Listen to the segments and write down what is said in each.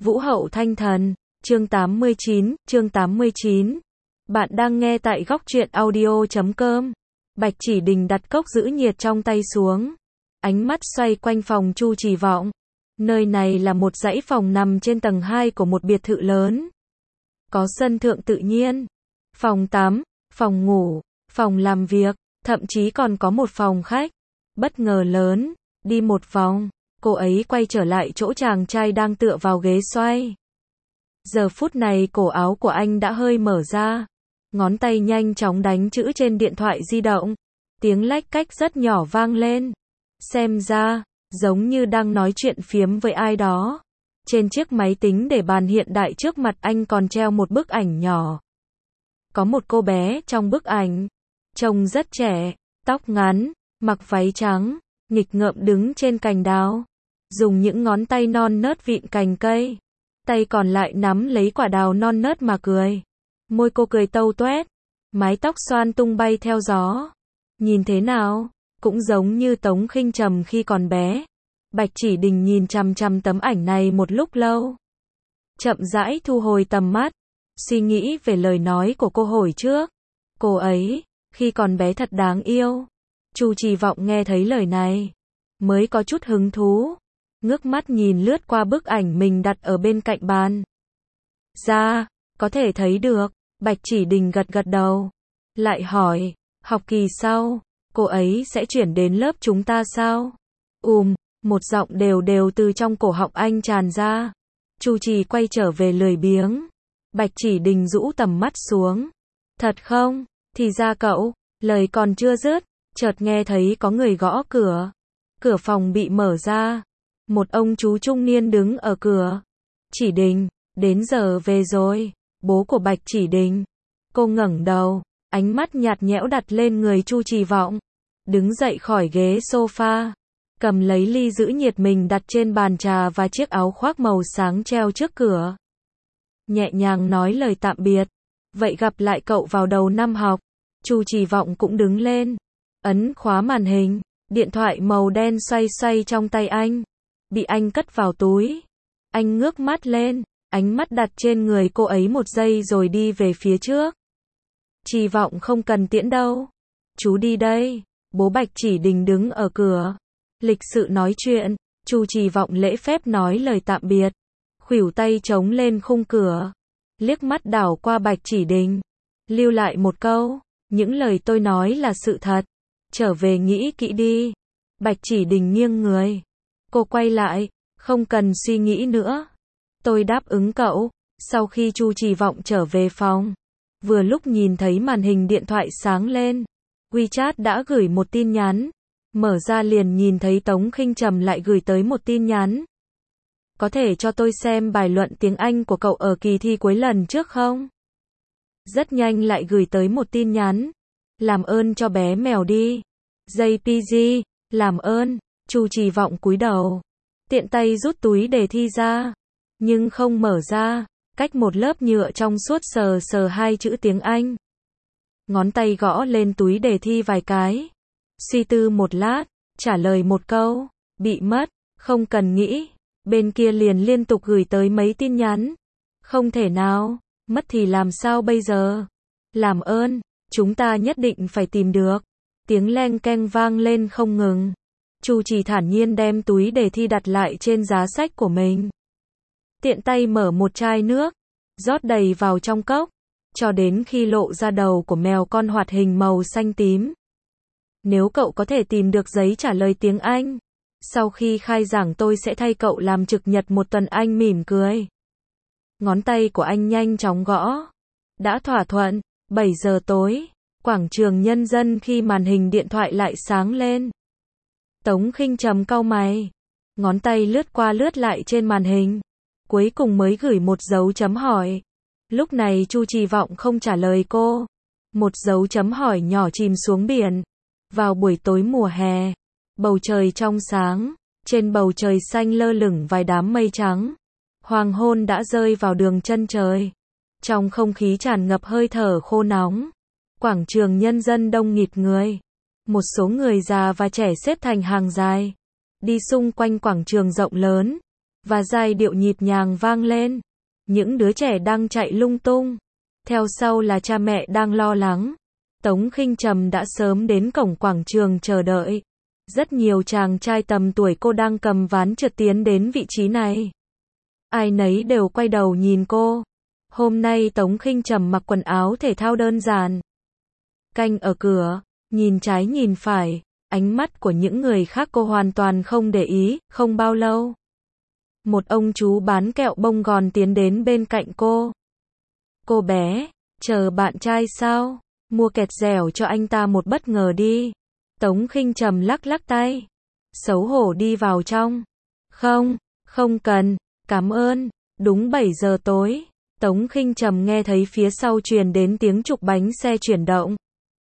Vũ hậu thanh thần, chương 89. Bạn đang nghe tại góc truyện audio.com. Bạch Chỉ Đình đặt cốc giữ nhiệt trong tay xuống. Ánh mắt xoay quanh phòng Chu Chỉ Vọng. Nơi này là một dãy phòng nằm trên tầng 2 của một biệt thự lớn. Có sân thượng tự nhiên, phòng tắm, phòng ngủ, phòng làm việc, thậm chí còn có một phòng khách. Bất ngờ lớn, đi một vòng, cô ấy quay trở lại chỗ chàng trai đang tựa vào ghế xoay. Giờ phút này cổ áo của anh đã hơi mở ra. Ngón tay nhanh chóng đánh chữ trên điện thoại di động. Tiếng lách cách rất nhỏ vang lên. Xem ra, giống như đang nói chuyện phiếm với ai đó. Trên chiếc máy tính để bàn hiện đại trước mặt anh còn treo một bức ảnh nhỏ. Có một cô bé trong bức ảnh. Trông rất trẻ, tóc ngắn, mặc váy trắng, nghịch ngợm đứng trên cành đào. Dùng những ngón tay non nớt vịn cành cây. Tay còn lại nắm lấy quả đào non nớt mà cười. Môi cô cười tâu toét. Mái tóc xoăn tung bay theo gió. Nhìn thế nào, cũng giống như Tống Khinh Trầm khi còn bé. Bạch Chỉ Đình nhìn chằm chằm tấm ảnh này một lúc lâu. Chậm rãi thu hồi tầm mắt. Suy nghĩ về lời nói của cô hồi trước. Cô ấy, khi còn bé thật đáng yêu. Chu Chỉ Vọng nghe thấy lời này. Mới có chút hứng thú. Ngước mắt nhìn lướt qua bức ảnh mình đặt ở bên cạnh bàn. Dạ, có thể thấy được. Bạch Chỉ Đình gật gật đầu. Lại hỏi, học kỳ sau, cô ấy sẽ chuyển đến lớp chúng ta sao? Một giọng đều đều từ trong cổ họng anh tràn ra. Chu Trì quay trở về lười biếng. Bạch Chỉ Đình rũ tầm mắt xuống. Thật không? Thì ra cậu, lời còn chưa dứt, chợt nghe thấy có người gõ cửa. Cửa phòng bị mở ra. Một ông chú trung niên đứng ở cửa. Chỉ Đình, đến giờ về rồi. Bố của Bạch Chỉ Đình. Cô ngẩng đầu, ánh mắt nhạt nhẽo đặt lên người Chu Chỉ Vọng. Đứng dậy khỏi ghế sofa. Cầm lấy ly giữ nhiệt mình đặt trên bàn trà và chiếc áo khoác màu sáng treo trước cửa. Nhẹ nhàng nói lời tạm biệt. Vậy gặp lại cậu vào đầu năm học. Chu Chỉ Vọng cũng đứng lên. Ấn khóa màn hình. Điện thoại màu đen xoay xoay trong tay anh. Bị anh cất vào túi. Anh ngước mắt lên. Ánh mắt đặt trên người cô ấy một giây rồi đi về phía trước. Chỉ Vọng không cần tiễn đâu. Chú đi đây. Bố Bạch Chỉ Đình đứng ở cửa. Lịch sự nói chuyện. Chu Chỉ Vọng lễ phép nói lời tạm biệt. Khuỷu tay chống lên khung cửa. Liếc mắt đảo qua Bạch Chỉ Đình. Lưu lại một câu. Những lời tôi nói là sự thật. Trở về nghĩ kỹ đi. Bạch Chỉ Đình nghiêng người. Cô quay lại. Không cần suy nghĩ nữa. Tôi đáp ứng cậu. Sau khi Chu Chỉ Vọng trở về phòng. Vừa lúc nhìn thấy màn hình điện thoại sáng lên. WeChat đã gửi một tin nhắn. Mở ra liền nhìn thấy Tống Khinh Trầm lại gửi tới một tin nhắn. Có thể cho tôi xem bài luận tiếng Anh của cậu ở kỳ thi cuối lần trước không? Rất nhanh lại gửi tới một tin nhắn. Làm ơn cho bé mèo đi. JPG, làm ơn. Chu Chỉ Vọng cúi đầu. Tiện tay rút túi đề thi ra. Nhưng không mở ra. Cách một lớp nhựa trong suốt sờ sờ hai chữ tiếng Anh. Ngón tay gõ lên túi đề thi vài cái. Suy tư một lát. Trả lời một câu. Bị mất. Không cần nghĩ. Bên kia liền liên tục gửi tới mấy tin nhắn. Không thể nào. Mất thì làm sao bây giờ? Làm ơn. Chúng ta nhất định phải tìm được. Tiếng leng keng vang lên không ngừng. Chu Chỉ thản nhiên đem túi đề thi đặt lại trên giá sách của mình. Tiện tay mở một chai nước. Rót đầy vào trong cốc. Cho đến khi lộ ra đầu của mèo con hoạt hình màu xanh tím. Nếu cậu có thể tìm được giấy trả lời tiếng Anh. Sau khi khai giảng tôi sẽ thay cậu làm trực nhật một tuần. Anh mỉm cười. Ngón tay của anh nhanh chóng gõ. Đã thỏa thuận. 7 giờ tối. Quảng trường Nhân dân khi màn hình điện thoại lại sáng lên. Tống Khinh Trầm cau mày. Ngón tay lướt qua lướt lại trên màn hình. Cuối cùng mới gửi một dấu chấm hỏi. Lúc này Chu Chỉ Vọng không trả lời cô. Một dấu chấm hỏi nhỏ chìm xuống biển. Vào buổi tối mùa hè. Bầu trời trong sáng. Trên bầu trời xanh lơ lửng vài đám mây trắng. Hoàng hôn đã rơi vào đường chân trời. Trong không khí tràn ngập hơi thở khô nóng. Quảng trường Nhân dân đông nghịt người. Một số người già và trẻ xếp thành hàng dài. Đi xung quanh quảng trường rộng lớn. và giai điệu nhịp nhàng vang lên. Những đứa trẻ đang chạy lung tung. Theo sau là cha mẹ đang lo lắng. Tống Khinh Trầm đã sớm đến cổng quảng trường chờ đợi. Rất nhiều chàng trai tầm tuổi cô đang cầm ván trượt tiến đến vị trí này. Ai nấy đều quay đầu nhìn cô. Hôm nay Tống Khinh Trầm mặc quần áo thể thao đơn giản. Canh ở cửa, nhìn trái nhìn phải, ánh mắt của những người khác cô hoàn toàn không để ý. Không bao lâu, một ông chú bán kẹo bông gòn tiến đến bên cạnh cô. Cô bé, chờ bạn trai sao? Mua kẹt dẻo cho anh ta một bất ngờ đi. Tống Khinh Trầm lắc lắc tay. Xấu hổ đi vào trong. Không, không cần, cảm ơn. Đúng 7 giờ tối, Tống Khinh Trầm nghe thấy phía sau truyền đến tiếng trục bánh xe chuyển động.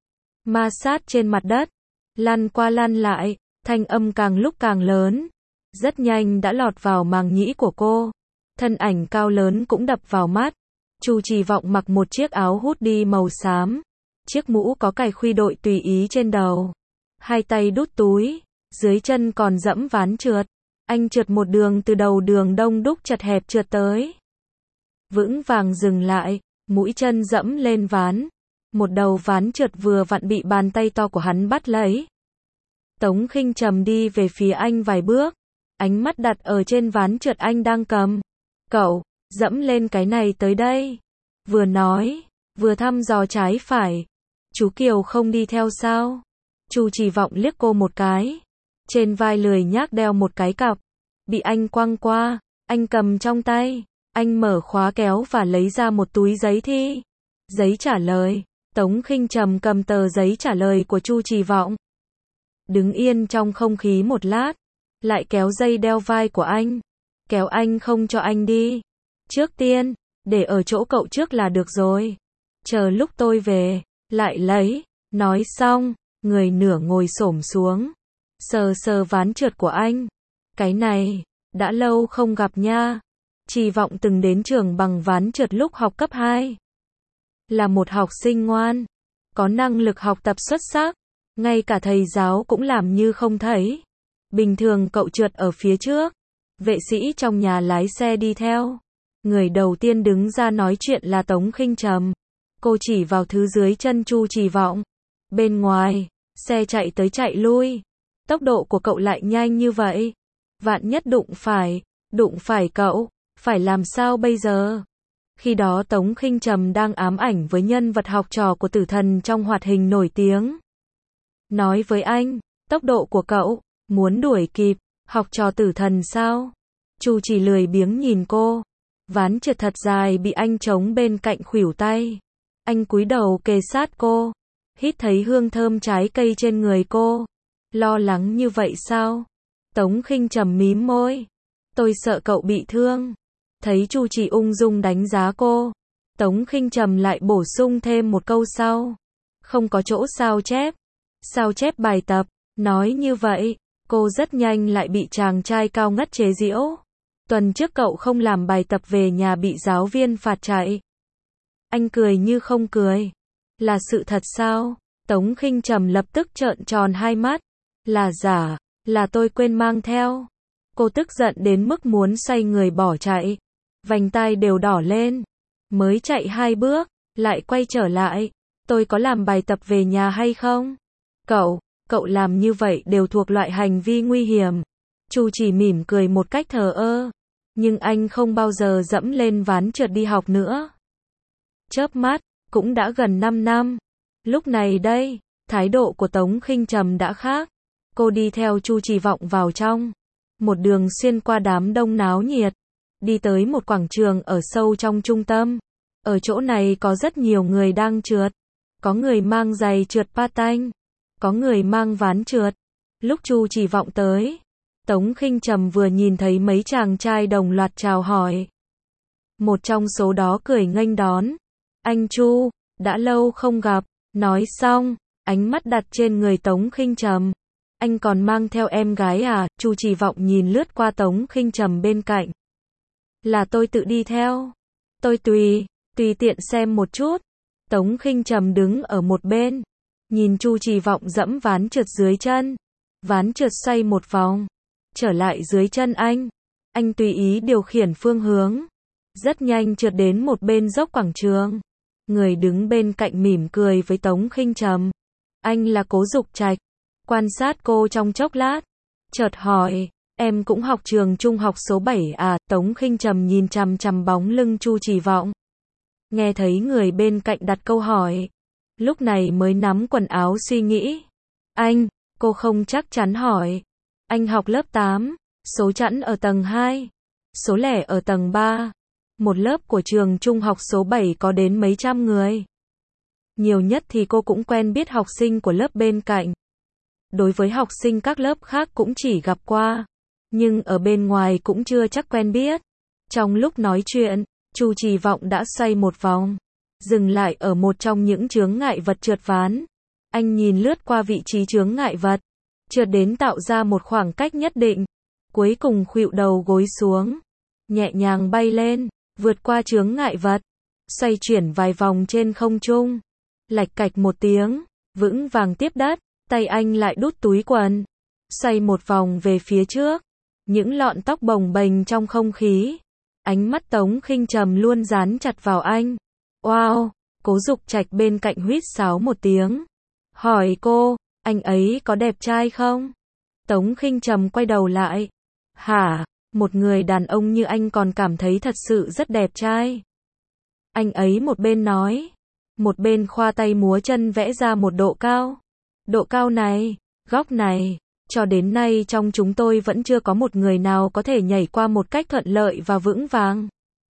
Ma sát trên mặt đất, lăn qua lăn lại, thanh âm càng lúc càng lớn. Rất nhanh đã lọt vào màng nhĩ của cô. Thân ảnh cao lớn cũng đập vào mắt. Chu Trì Vọng mặc một chiếc áo hoodie màu xám. Chiếc mũ có cài khuy đội tùy ý trên đầu. Hai tay đút túi, dưới chân còn dẫm ván trượt. Anh trượt một đường từ đầu đường đông đúc chật hẹp trượt tới. Vững vàng dừng lại, mũi chân dẫm lên ván. Một đầu ván trượt vừa vặn bị bàn tay to của hắn bắt lấy. Tống Khinh Trầm đi về phía anh vài bước. Ánh mắt đặt ở trên ván trượt anh đang cầm. Cậu, dẫm lên cái này tới đây. Vừa nói, vừa thăm dò trái phải. Chú Kiều không đi theo sao? Chu Trì Vọng liếc cô một cái. Trên vai lười nhác đeo một cái cặp. Bị anh quăng qua, anh cầm trong tay. Anh mở khóa kéo và lấy ra một túi giấy thi. Giấy trả lời. Tống Khinh Trầm cầm tờ giấy trả lời của Chu Trì Vọng. Đứng yên trong không khí một lát. Lại kéo dây đeo vai của anh. Kéo anh không cho anh đi. Trước tiên, để ở chỗ cậu trước là được rồi. Chờ lúc tôi về, lại lấy. Nói xong, người nửa ngồi xổm xuống. Sờ sờ ván trượt của anh. Cái này, đã lâu không gặp nha. Trì Vọng từng đến trường bằng ván trượt lúc học cấp 2. Là một học sinh ngoan. Có năng lực học tập xuất sắc. Ngay cả thầy giáo cũng làm như không thấy. Bình thường cậu trượt ở phía trước. Vệ sĩ trong nhà lái xe đi theo. Người đầu tiên đứng ra nói chuyện là Tống Khinh Trầm. Cô chỉ vào thứ dưới chân Chu Trì Vọng. Bên ngoài, xe chạy tới chạy lui. Tốc độ của cậu lại nhanh như vậy. Vạn nhất đụng phải cậu, phải làm sao bây giờ? Khi đó Tống Khinh Trầm đang ám ảnh với nhân vật học trò của tử thần trong hoạt hình nổi tiếng. Nói với anh, tốc độ của cậu, muốn đuổi kịp, học trò tử thần sao? Chu chỉ lười biếng nhìn cô. Ván trượt thật dài bị anh chống bên cạnh khuỷu tay. Anh cúi đầu kề sát cô. Hít thấy hương thơm trái cây trên người cô. Lo lắng như vậy sao? Tống Khinh Trầm mím môi. Tôi sợ cậu bị thương. Thấy Chu chỉ ung dung đánh giá cô. Tống Khinh Trầm lại bổ sung thêm một câu sau. Không có chỗ sao chép. Sao chép bài tập. Nói như vậy, cô rất nhanh lại bị chàng trai cao ngất chế giễu. Tuần trước cậu không làm bài tập về nhà bị giáo viên phạt chạy. Anh cười như không cười. Là sự thật sao? Tống Khinh Trầm lập tức trợn tròn hai mắt. Là giả, là tôi quên mang theo. Cô tức giận đến mức muốn xoay người bỏ chạy. Vành tai đều đỏ lên. Mới chạy 2 bước, lại quay trở lại. Tôi có làm bài tập về nhà hay không? Cậu làm như vậy đều thuộc loại hành vi nguy hiểm. Chu chỉ mỉm cười một cách thờ ơ. Nhưng anh không bao giờ dẫm lên ván trượt đi học nữa. Chớp mắt, cũng đã gần 5 năm. Lúc này đây, thái độ của Tống Khinh Trầm đã khác. Cô đi theo Chu Trì Vọng vào trong. Một đường xuyên qua đám đông náo nhiệt. Đi tới một quảng trường ở sâu trong trung tâm. Ở chỗ này có rất nhiều người đang trượt. Có người mang giày trượt patin. Có người mang ván trượt. Lúc Chu Trì Vọng tới, Tống Khinh Trầm vừa nhìn thấy mấy chàng trai đồng loạt chào hỏi. Một trong số đó cười nghênh đón. Anh Chu, đã lâu không gặp. Nói xong, ánh mắt đặt trên người Tống Khinh Trầm. Anh còn mang theo em gái à? Chu Trì Vọng nhìn lướt qua Tống Khinh Trầm bên cạnh. Là tôi tự đi theo. Tôi tùy tiện xem một chút. Tống Khinh Trầm đứng ở một bên. Nhìn Chu Trì Vọng dẫm ván trượt dưới chân. Ván trượt xoay một vòng. Trở lại dưới chân anh. Anh tùy ý điều khiển phương hướng. Rất nhanh trượt đến một bên dốc quảng trường. Người đứng bên cạnh mỉm cười với Tống Khinh Trầm. Anh là Cố Dục Trạch. Quan sát cô trong chốc lát. Chợt hỏi, em cũng học trường trung học số 7 à? Tống Khinh Trầm nhìn chằm chằm bóng lưng Chu Chỉ Vọng. Nghe thấy người bên cạnh đặt câu hỏi. Lúc này mới nắm quần áo suy nghĩ. Anh, cô không chắc chắn hỏi. Anh học lớp 8, số chẵn ở tầng 2, số lẻ ở tầng 3. Một lớp của trường trung học số 7 có đến mấy trăm người. Nhiều nhất thì cô cũng quen biết học sinh của lớp bên cạnh. Đối với học sinh các lớp khác cũng chỉ gặp qua, nhưng ở bên ngoài cũng chưa chắc quen biết. Trong lúc nói chuyện, Chu Chỉ Vọng đã xoay một vòng, dừng lại ở một trong những chướng ngại vật trượt ván. Anh nhìn lướt qua vị trí chướng ngại vật, trượt đến tạo ra một khoảng cách nhất định, cuối cùng khuỵu đầu gối xuống, nhẹ nhàng bay lên, vượt qua chướng ngại vật, xoay chuyển vài vòng trên không trung, lạch cạch một tiếng, vững vàng tiếp đất, tay anh lại đút túi quần, xoay một vòng về phía trước, những lọn tóc bồng bềnh trong không khí. Ánh mắt Tống Khinh Trầm luôn dán chặt vào anh. Wow, Cố Dục Trạch bên cạnh huýt sáo một tiếng. Hỏi cô, anh ấy có đẹp trai không? Tống Khinh Trầm quay đầu lại. Hả, một người đàn ông như anh còn cảm thấy thật sự rất đẹp trai. Anh ấy một bên nói, một bên khoa tay múa chân vẽ ra một độ cao. Độ cao này, góc này, cho đến nay trong chúng tôi vẫn chưa có một người nào có thể nhảy qua một cách thuận lợi và vững vàng.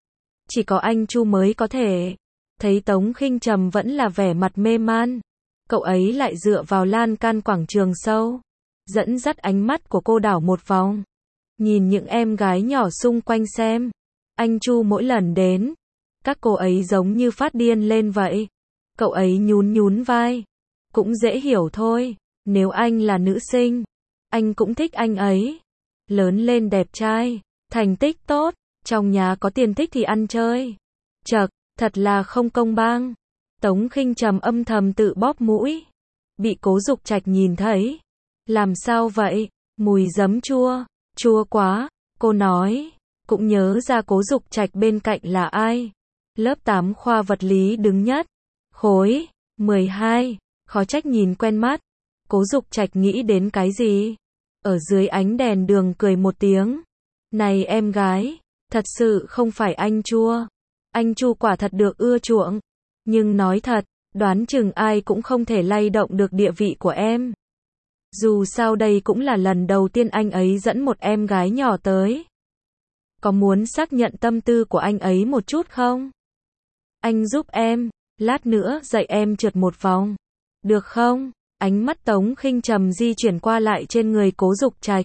Chỉ có anh Chu mới có thể. Thấy Tống Khinh Trầm vẫn là vẻ mặt mê man, cậu ấy lại dựa vào lan can quảng trường sâu, dẫn dắt ánh mắt của cô đảo một vòng, nhìn những em gái nhỏ xung quanh xem. Anh Chu mỗi lần đến, các cô ấy giống như phát điên lên vậy. Cậu ấy nhún nhún vai. Cũng dễ hiểu thôi, nếu anh là nữ sinh, anh cũng thích anh ấy. Lớn lên đẹp trai, thành tích tốt, trong nhà có tiền thích thì ăn chơi. Chậc, thật là không công bằng. Tống Khinh Trầm âm thầm tự bóp mũi. Bị Cố Dục Trạch nhìn thấy. Làm sao vậy? Mùi giấm chua, chua quá, cô nói. Cũng nhớ ra Cố Dục Trạch bên cạnh là ai. Lớp 8 khoa vật lý đứng nhất. Khối 12, khó trách nhìn quen mắt. Cố Dục Trạch nghĩ đến cái gì? Ở dưới ánh đèn đường cười một tiếng. Này em gái, thật sự không phải anh Chua. Anh Chu quả thật được ưa chuộng. Nhưng nói thật, đoán chừng ai cũng không thể lay động được địa vị của em. Dù sao đây cũng là lần đầu tiên anh ấy dẫn một em gái nhỏ tới. Có muốn xác nhận tâm tư của anh ấy một chút không? Anh giúp em, lát nữa dạy em trượt một vòng. Được không? Ánh mắt Tống Khinh Trầm di chuyển qua lại trên người Cố Dục Trạch.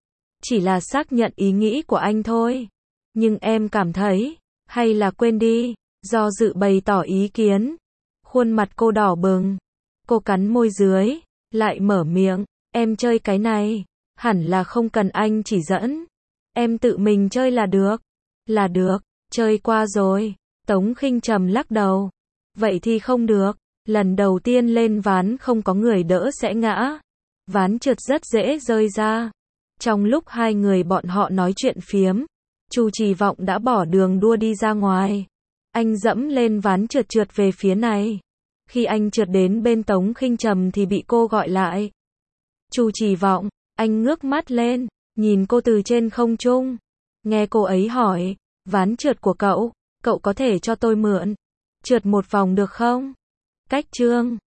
Chỉ là xác nhận ý nghĩ của anh thôi. Nhưng em cảm thấy, hay là quên đi, do dự bày tỏ ý kiến. Khuôn mặt cô đỏ bừng. Cô cắn môi dưới, lại mở miệng. Em chơi cái này, hẳn là không cần anh chỉ dẫn. Em tự mình chơi là được. Là được, chơi qua rồi. Tống Khinh Trầm lắc đầu. Vậy thì không được. Lần đầu tiên lên ván không có người đỡ sẽ ngã. Ván trượt rất dễ rơi ra. Trong lúc hai người bọn họ nói chuyện phiếm, Chu Chỉ Vọng đã bỏ đường đua đi ra ngoài. Anh dẫm lên ván trượt trượt về phía này. Khi anh trượt đến bên Tống Khinh Trầm thì bị cô gọi lại. Chu Chỉ Vọng, anh ngước mắt lên, nhìn cô từ trên không trung. Nghe cô ấy hỏi, ván trượt của cậu có thể cho tôi mượn. Trượt một vòng được không? Cách chương